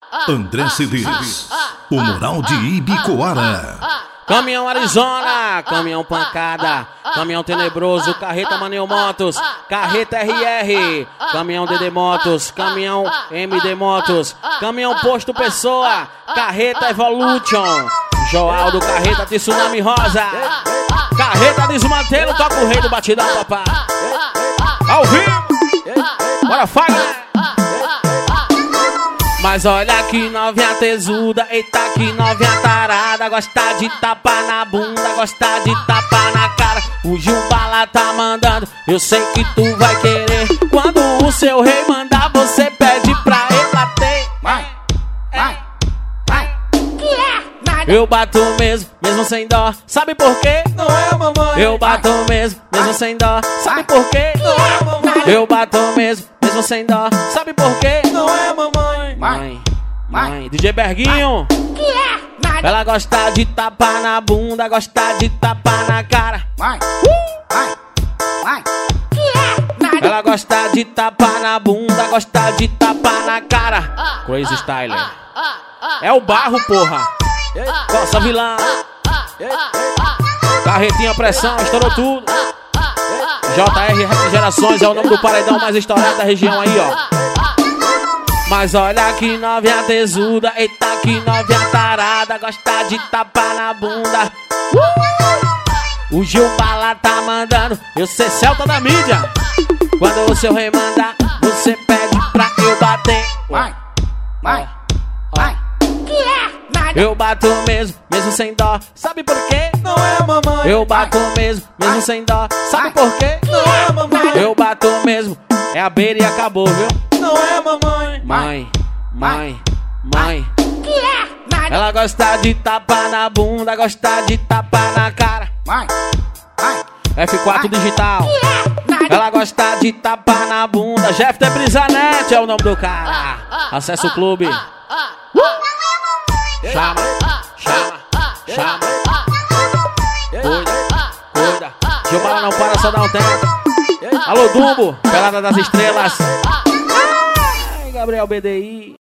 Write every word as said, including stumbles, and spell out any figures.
André Cedeiros, o Moral de Ibicoara. Caminhão Arizona, caminhão pancada, caminhão tenebroso, carreta Maninho Motos, carreta R R, caminhão D D Motos, caminhão M D Motos, caminhão Posto Pessoa, carreta Evolution, Joaldo, carreta Tsunami Rosa, carreta Desmantelo, toca o rei do batidão, papá. Ao vivo, bora Fagner. Mas olha que novinha tesuda, eita que novinha tarada, gosta de tapar na bunda, gosta de tapar na cara. O Gil Bala tá mandando, eu sei que tu vai querer. Quando o seu rei mandar, você pede pra ele bater. Vai, vai, vai. Eu bato mesmo, mesmo sem dó, sabe por quê? Não é mamãe. Eu bato mesmo, mesmo sem dó, sabe por quê? Não é mamãe. Eu bato mesmo, mesmo sem dó, sabe por quê? Não é mamãe. Mãe, mãe, D J Berguinho. Ela gosta de tapar na bunda, gosta de tapar na cara. Vai, vai, vai. Ela gosta de tapar na bunda, gosta de tapar na cara. Crazy Styler. É o barro, porra. Coça vilã. Carretinha pressão, estourou tudo. J R Refrigerações é o nome do paredão mais estourado da região aí, ó. Mas olha que novinha tesuda, eita que novinha tarada, gosta de tapar na bunda. Uh! O Gil Bala tá mandando, eu ser Celta da mídia. Quando o seu rei mandar, você pede pra eu bater. Vai, vai, vai. Eu bato mesmo, mesmo sem dó, sabe por quê? Não é mamãe. Eu bato mesmo, mesmo sem dó, sabe por quê? Não é mamãe. Eu bato mesmo, é a beira e acabou, viu? Não é mamãe. Mãe, mãe, mãe. Ela gosta de tapar na bunda, gosta de tapar na cara. Vai, vai. F quatro digital. Ela gosta de tapar na bunda. Jeff de Brisanete é o nome do cara. Acesse o clube. Chama, chama, chama. Cuida, cuida. Gilmar não para, só dá um tempo. Alô, Dumbo, Pelada das Estrelas. Ai, Gabriel B D I.